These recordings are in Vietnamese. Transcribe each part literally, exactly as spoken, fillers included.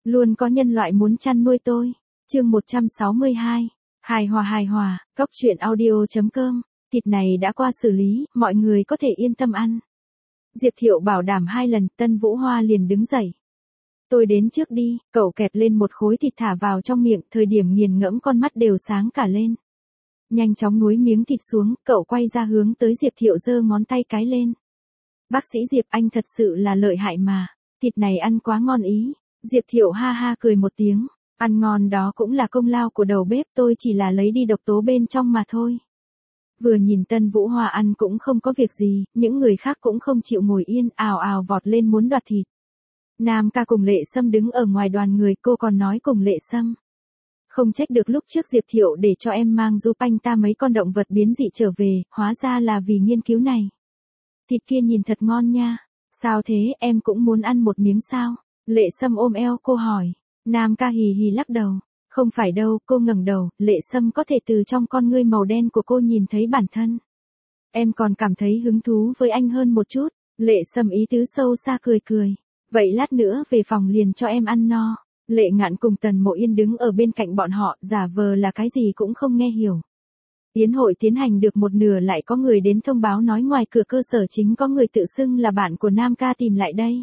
Luôn có nhân loại muốn chăn nuôi tôi. Chương một trăm sáu mươi hai. Hài hòa hài hòa, góc truyện audio.com. Thịt này đã qua xử lý, mọi người có thể yên tâm ăn. Diệp Thiệu bảo đảm hai lần, Tân Vũ Hoa liền đứng dậy. Tôi đến trước đi, cậu kẹp lên một khối thịt thả vào trong miệng, thời điểm nghiền ngẫm con mắt đều sáng cả lên. Nhanh chóng nuốt miếng thịt xuống, cậu quay ra hướng tới Diệp Thiệu giơ ngón tay cái lên. Bác sĩ Diệp, anh thật sự là lợi hại mà, thịt này ăn quá ngon ý. Diệp Thiệu ha ha cười một tiếng, ăn ngon đó cũng là công lao của đầu bếp, tôi chỉ là lấy đi độc tố bên trong mà thôi. Vừa nhìn Tân Vũ Hoa ăn cũng không có việc gì, những người khác cũng không chịu ngồi yên, ào ào vọt lên muốn đoạt thịt. Nam ca cùng Lệ Sâm đứng ở ngoài đoàn người, cô còn nói cùng Lệ Sâm. Không trách được lúc trước Diệp Thiệu để cho em mang giúp anh ta mấy con động vật biến dị trở về, hóa ra là vì nghiên cứu này. Thịt kia nhìn thật ngon nha, sao thế, em cũng muốn ăn một miếng sao? Lệ Sâm ôm eo cô hỏi. Nam ca hì hì lắc đầu. Không phải đâu, cô ngẩng đầu, Lệ Sâm có thể từ trong con ngươi màu đen của cô nhìn thấy bản thân. Em còn cảm thấy hứng thú với anh hơn một chút. Lệ Sâm ý tứ sâu xa cười cười. Vậy lát nữa về phòng liền cho em ăn no. Lệ Ngạn cùng Tần Mộ Yên đứng ở bên cạnh bọn họ, giả vờ là cái gì cũng không nghe hiểu. Yến hội tiến hành được một nửa lại có người đến thông báo nói ngoài cửa cơ sở chính có người tự xưng là bạn của Nam ca tìm lại đây.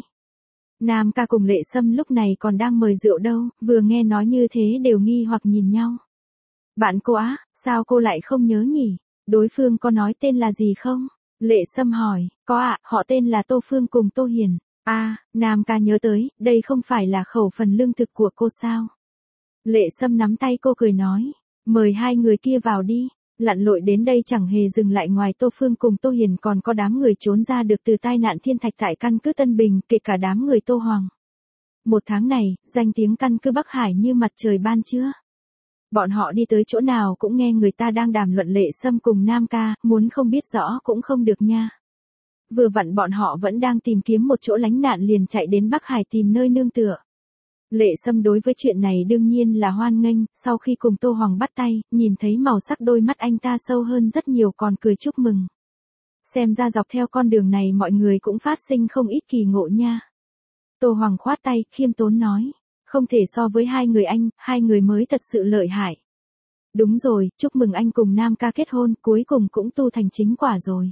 Nam ca cùng Lệ Sâm lúc này còn đang mời rượu đâu, vừa nghe nói như thế đều nghi hoặc nhìn nhau. Bạn cô á, sao cô lại không nhớ nhỉ? Đối phương có nói tên là gì không? Lệ Sâm hỏi, có ạ, họ tên là Tô Phương cùng Tô Hiền. À, Nam ca nhớ tới, đây không phải là khẩu phần lương thực của cô sao? Lệ Sâm nắm tay cô cười nói, mời hai người kia vào đi. Lặn lội đến đây chẳng hề dừng lại, ngoài Tô Phương cùng Tô Hiền còn có đám người trốn ra được từ tai nạn thiên thạch tại căn cứ Tân Bình, kể cả đám người Tô Hoàng. Một tháng này, danh tiếng căn cứ Bắc Hải như mặt trời ban trưa. Bọn họ đi tới chỗ nào cũng nghe người ta đang đàm luận Lệ Sâm cùng Nam ca, muốn không biết rõ cũng không được nha. Vừa vặn bọn họ vẫn đang tìm kiếm một chỗ lánh nạn liền chạy đến Bắc Hải tìm nơi nương tựa. Lệ Sâm đối với chuyện này đương nhiên là hoan nghênh, sau khi cùng Tô Hoàng bắt tay, nhìn thấy màu sắc đôi mắt anh ta sâu hơn rất nhiều còn cười chúc mừng. Xem ra dọc theo con đường này mọi người cũng phát sinh không ít kỳ ngộ nha. Tô Hoàng khoát tay, khiêm tốn nói, không thể so với hai người anh, hai người mới thật sự lợi hại. Đúng rồi, chúc mừng anh cùng Nam ca kết hôn, cuối cùng cũng tu thành chính quả rồi.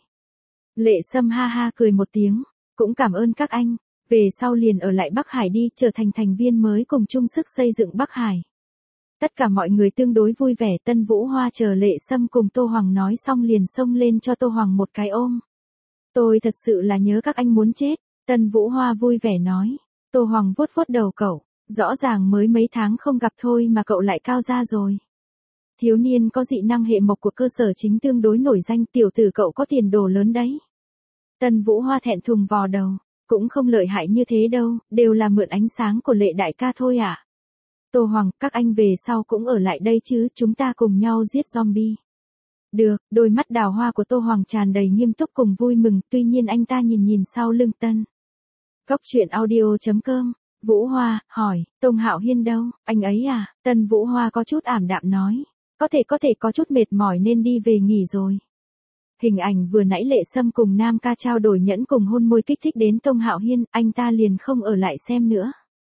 Lệ Sâm ha ha cười một tiếng, cũng cảm ơn các anh. Về sau liền ở lại Bắc Hải đi, trở thành thành viên mới cùng chung sức xây dựng Bắc Hải. Tất cả mọi người tương đối vui vẻ. Tân Vũ Hoa chờ Lệ Sâm cùng Tô Hoàng nói xong liền xông lên cho Tô Hoàng một cái ôm. Tôi thật sự là nhớ các anh muốn chết. Tân Vũ Hoa vui vẻ nói. Tô Hoàng vuốt vuốt đầu cậu. Rõ ràng mới mấy tháng không gặp thôi mà cậu lại cao ra rồi. Thiếu niên có dị năng hệ mộc của cơ sở chính tương đối nổi danh, tiểu tử cậu có tiền đồ lớn đấy. Tân Vũ Hoa thẹn thùng vò đầu. Cũng không lợi hại như thế đâu, đều là mượn ánh sáng của Lệ đại ca thôi à. Tô Hoàng, các anh về sau cũng ở lại đây chứ, chúng ta cùng nhau giết zombie. Được, đôi mắt đào hoa của Tô Hoàng tràn đầy nghiêm túc cùng vui mừng, tuy nhiên anh ta nhìn nhìn sau lưng Tân. Góc truyện audio.com, Vũ Hoa, hỏi, Tông Hạo Hiên đâu, anh ấy à? Tân Vũ Hoa có chút ảm đạm nói, có thể có thể có chút mệt mỏi nên đi về nghỉ rồi. Hình ảnh vừa nãy Lệ Sâm cùng Nam ca trao đổi nhẫn cùng hôn môi kích thích đến Tông Hạo Hiên, anh ta liền không ở lại xem nữa.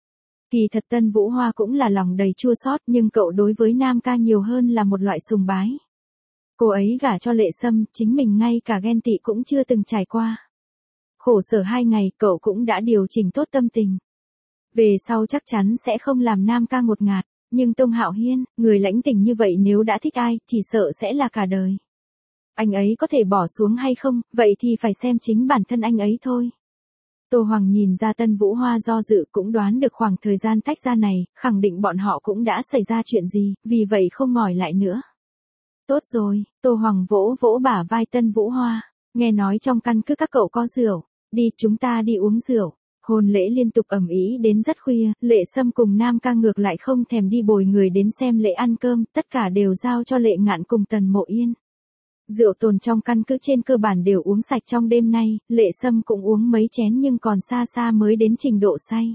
Kỳ thật Tân Vũ Hoa cũng là lòng đầy chua xót, nhưng cậu đối với Nam ca nhiều hơn là một loại sùng bái. Cô ấy gả cho Lệ Sâm, chính mình ngay cả ghen tị cũng chưa từng trải qua. Khổ sở hai ngày, cậu cũng đã điều chỉnh tốt tâm tình. Về sau chắc chắn sẽ không làm Nam ca ngột ngạt, nhưng Tông Hạo Hiên, người lãnh tình như vậy nếu đã thích ai, chỉ sợ sẽ là cả đời. Anh ấy có thể bỏ xuống hay không, vậy thì phải xem chính bản thân anh ấy thôi. Tô Hoàng nhìn ra Tân Vũ Hoa do dự, cũng đoán được khoảng thời gian tách ra này, khẳng định bọn họ cũng đã xảy ra chuyện gì, vì vậy không ngỏi lại nữa. Tốt rồi, Tô Hoàng vỗ vỗ bả vai Tân Vũ Hoa, nghe nói trong căn cứ các cậu có rượu, đi chúng ta đi uống rượu. Hôn lễ liên tục ầm ĩ đến rất khuya, Lệ Sâm cùng Nam ca ngược lại không thèm đi bồi người đến xem lễ ăn cơm, tất cả đều giao cho Lệ Ngạn cùng Tần Mộ Yên. Rượu tồn trong căn cứ trên cơ bản đều uống sạch trong đêm nay, Lệ Sâm cũng uống mấy chén nhưng còn xa xa mới đến trình độ say.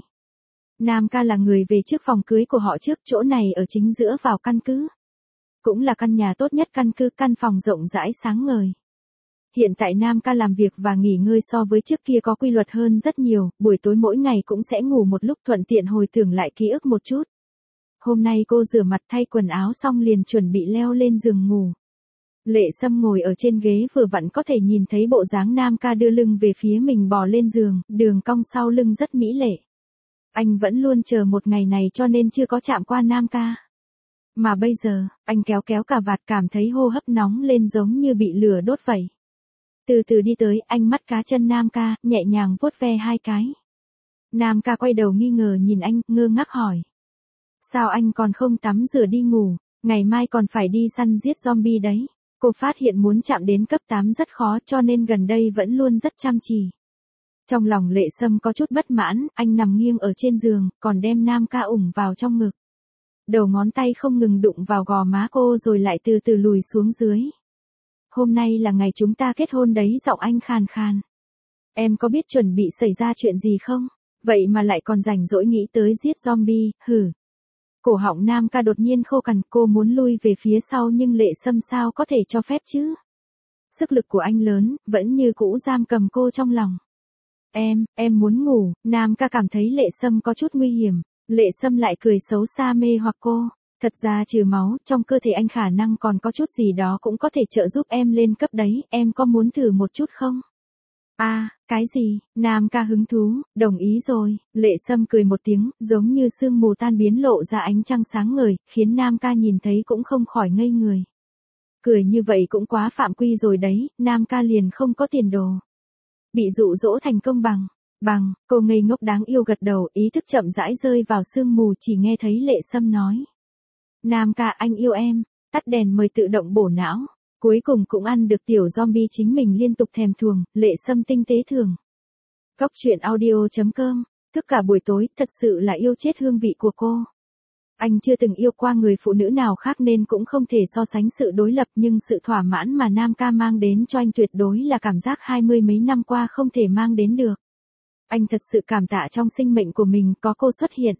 Nam ca là người về trước phòng cưới của họ trước, chỗ này ở chính giữa vào căn cứ. Cũng là căn nhà tốt nhất căn cứ, căn phòng rộng rãi sáng ngời. Hiện tại Nam ca làm việc và nghỉ ngơi so với trước kia có quy luật hơn rất nhiều, buổi tối mỗi ngày cũng sẽ ngủ một lúc thuận tiện hồi tưởng lại ký ức một chút. Hôm nay cô rửa mặt thay quần áo xong liền chuẩn bị leo lên giường ngủ. Lệ Sâm ngồi ở trên ghế vừa vặn có thể nhìn thấy bộ dáng Nam ca đưa lưng về phía mình bò lên giường, đường cong sau lưng rất mỹ lệ. Anh vẫn luôn chờ một ngày này cho nên chưa có chạm qua Nam ca. Mà bây giờ, anh kéo kéo cà vạt cảm thấy hô hấp nóng lên giống như bị lửa đốt vậy. Từ từ đi tới, anh mắt cá chân Nam ca, nhẹ nhàng vuốt ve hai cái. Nam ca quay đầu nghi ngờ nhìn anh, ngơ ngác hỏi. Sao anh còn không tắm rửa đi ngủ, ngày mai còn phải đi săn giết zombie đấy. Cô phát hiện muốn chạm đến cấp tám rất khó cho nên gần đây vẫn luôn rất chăm chỉ. Trong lòng Lệ Sâm có chút bất mãn, anh nằm nghiêng ở trên giường, còn đem Nam ca ủng vào trong ngực. Đầu ngón tay không ngừng đụng vào gò má cô rồi lại từ từ lùi xuống dưới. Hôm nay là ngày chúng ta kết hôn đấy, giọng anh khàn khàn. Em có biết chuẩn bị xảy ra chuyện gì không? Vậy mà lại còn rảnh rỗi nghĩ tới giết zombie, hử. Cổ họng Nam ca đột nhiên khô cằn, cô muốn lui về phía sau nhưng Lệ Sâm sao có thể cho phép chứ? Sức lực của anh lớn, vẫn như cũ giam cầm cô trong lòng. Em, em muốn ngủ, Nam ca cảm thấy Lệ Sâm có chút nguy hiểm. Lệ Sâm lại cười xấu xa mê hoặc cô. Thật ra trừ máu, trong cơ thể anh khả năng còn có chút gì đó cũng có thể trợ giúp em lên cấp đấy, em có muốn thử một chút không? À, cái gì? Nam ca hứng thú, đồng ý rồi. Lệ Sâm cười một tiếng, giống như sương mù tan biến lộ ra ánh trăng sáng ngời, khiến Nam ca nhìn thấy cũng không khỏi ngây người. Cười như vậy cũng quá phạm quy rồi đấy, Nam ca liền không có tiền đồ. Bị dụ dỗ thành công bằng, bằng, cô ngây ngốc đáng yêu gật đầu, ý thức chậm rãi rơi vào sương mù chỉ nghe thấy Lệ Sâm nói. Nam ca anh yêu em, tắt đèn mời tự động bổ não. Cuối cùng cũng ăn được tiểu zombie chính mình liên tục thèm thuồng, Lệ Sâm tinh tế thường. Cóc truyện audio chấm com, thức cả buổi tối, thật sự là yêu chết hương vị của cô. Anh chưa từng yêu qua người phụ nữ nào khác nên cũng không thể so sánh sự đối lập nhưng sự thỏa mãn mà Nam ca mang đến cho anh tuyệt đối là cảm giác hai mươi mấy năm qua không thể mang đến được. Anh thật sự cảm tạ trong sinh mệnh của mình có cô xuất hiện.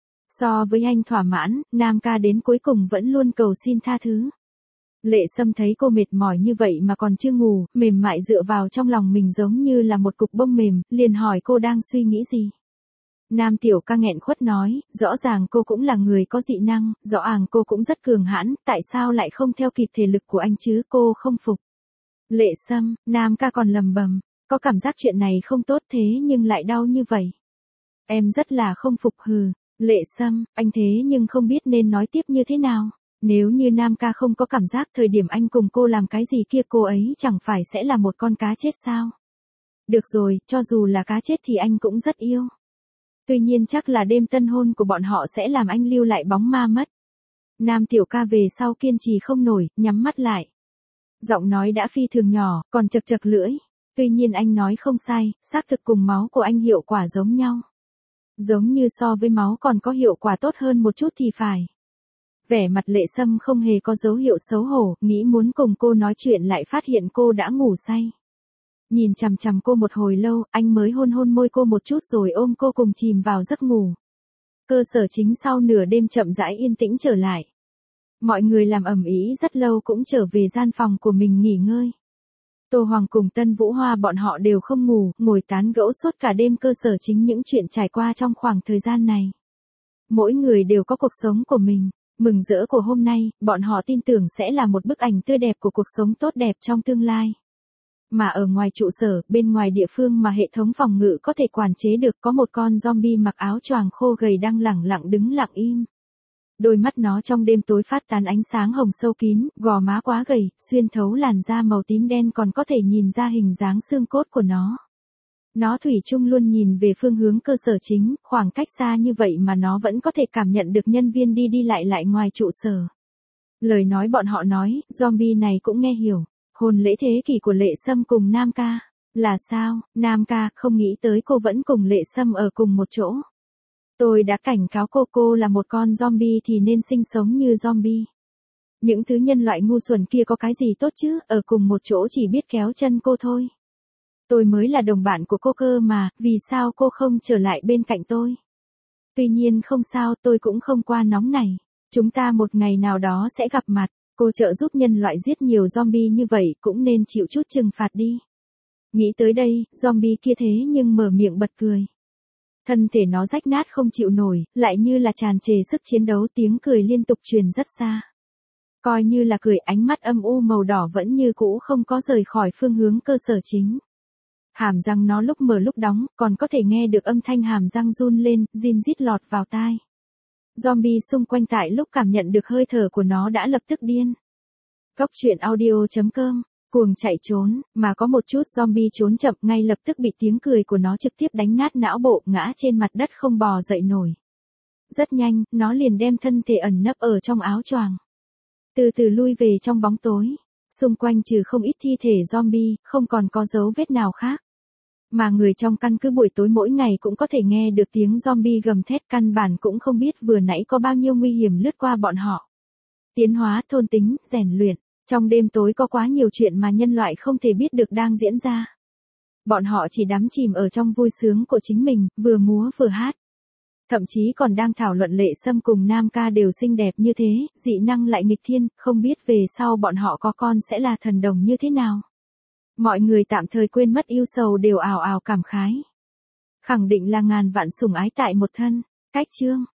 So với anh thỏa mãn, Nam ca đến cuối cùng vẫn luôn cầu xin tha thứ. Lệ Sâm thấy cô mệt mỏi như vậy mà còn chưa ngủ, mềm mại dựa vào trong lòng mình giống như là một cục bông mềm, liền hỏi cô đang suy nghĩ gì. Nam tiểu ca nghẹn khuất nói, rõ ràng cô cũng là người có dị năng, rõ ràng cô cũng rất cường hãn, tại sao lại không theo kịp thể lực của anh chứ, cô không phục. Lệ Sâm, Nam ca còn lầm bầm, có cảm giác chuyện này không tốt thế nhưng lại đau như vậy. Em rất là không phục hừ, Lệ Sâm, anh thế nhưng không biết nên nói tiếp như thế nào. Nếu như Nam ca không có cảm giác thời điểm anh cùng cô làm cái gì kia cô ấy chẳng phải sẽ là một con cá chết sao? Được rồi, cho dù là cá chết thì anh cũng rất yêu. Tuy nhiên chắc là đêm tân hôn của bọn họ sẽ làm anh lưu lại bóng ma mất. Nam tiểu ca về sau kiên trì không nổi, nhắm mắt lại. Giọng nói đã phi thường nhỏ, còn chật chật lưỡi. Tuy nhiên anh nói không sai, xác thực cùng máu của anh hiệu quả giống nhau. Giống như so với máu còn có hiệu quả tốt hơn một chút thì phải. Vẻ mặt Lệ Sâm không hề có dấu hiệu xấu hổ, nghĩ muốn cùng cô nói chuyện lại phát hiện cô đã ngủ say. Nhìn chằm chằm cô một hồi lâu, anh mới hôn hôn môi cô một chút rồi ôm cô cùng chìm vào giấc ngủ. Cơ sở chính sau nửa đêm chậm rãi yên tĩnh trở lại. Mọi người làm ầm ĩ rất lâu cũng trở về gian phòng của mình nghỉ ngơi. Tô Hoàng cùng Tân Vũ Hoa bọn họ đều không ngủ, ngồi tán gẫu suốt cả đêm cơ sở chính những chuyện trải qua trong khoảng thời gian này. Mỗi người đều có cuộc sống của mình. Mừng rỡ của hôm nay, bọn họ tin tưởng sẽ là một bức ảnh tươi đẹp của cuộc sống tốt đẹp trong tương lai. Mà ở ngoài trụ sở, bên ngoài địa phương mà hệ thống phòng ngự có thể quản chế được có một con zombie mặc áo choàng khô gầy đang lẳng lặng đứng lặng im. Đôi mắt nó trong đêm tối phát tán ánh sáng hồng sâu kín, gò má quá gầy, xuyên thấu làn da màu tím đen còn có thể nhìn ra hình dáng xương cốt của nó. Nó thủy chung luôn nhìn về phương hướng cơ sở chính, khoảng cách xa như vậy mà nó vẫn có thể cảm nhận được nhân viên đi đi lại lại ngoài trụ sở. Lời nói bọn họ nói, zombie này cũng nghe hiểu. Hôn lễ thế kỷ của Lệ Sâm cùng Nam ca. Là sao, Nam ca, không nghĩ tới cô vẫn cùng Lệ Sâm ở cùng một chỗ. Tôi đã cảnh cáo cô cô là một con zombie thì nên sinh sống như zombie. Những thứ nhân loại ngu xuẩn kia có cái gì tốt chứ, ở cùng một chỗ chỉ biết kéo chân cô thôi. Tôi mới là đồng bạn của cô cơ mà, vì sao cô không trở lại bên cạnh tôi? Tuy nhiên không sao, tôi cũng không qua nóng này. Chúng ta một ngày nào đó sẽ gặp mặt. Cô trợ giúp nhân loại giết nhiều zombie như vậy cũng nên chịu chút trừng phạt đi. Nghĩ tới đây, zombie kia thế nhưng mở miệng bật cười. Thân thể nó rách nát không chịu nổi, lại như là tràn trề sức chiến đấu, tiếng cười liên tục truyền rất xa. Coi như là cười, ánh mắt âm u màu đỏ vẫn như cũ không có rời khỏi phương hướng cơ sở chính. Hàm răng nó lúc mở lúc đóng, còn có thể nghe được âm thanh hàm răng run lên, rin rít lọt vào tai. Zombie xung quanh tại lúc cảm nhận được hơi thở của nó đã lập tức điên. Cốc truyện audio chấm com, cuồng chạy trốn, mà có một chút zombie trốn chậm ngay lập tức bị tiếng cười của nó trực tiếp đánh nát não bộ, ngã trên mặt đất không bò dậy nổi. Rất nhanh, nó liền đem thân thể ẩn nấp ở trong áo choàng. Từ từ lui về trong bóng tối, xung quanh trừ không ít thi thể zombie, không còn có dấu vết nào khác. Mà người trong căn cứ buổi tối mỗi ngày cũng có thể nghe được tiếng zombie gầm thét, căn bản cũng không biết vừa nãy có bao nhiêu nguy hiểm lướt qua bọn họ. Tiến hóa, thôn tính, rèn luyện, trong đêm tối có quá nhiều chuyện mà nhân loại không thể biết được đang diễn ra. Bọn họ chỉ đắm chìm ở trong vui sướng của chính mình, vừa múa vừa hát. Thậm chí còn đang thảo luận Lệ Sâm cùng Nam Ca đều xinh đẹp như thế, dị năng lại nghịch thiên, không biết về sau bọn họ có con sẽ là thần đồng như thế nào. Mọi người tạm thời quên mất yêu sầu đều ào ào cảm khái. Khẳng định là ngàn vạn sủng ái tại một thân. Cách chương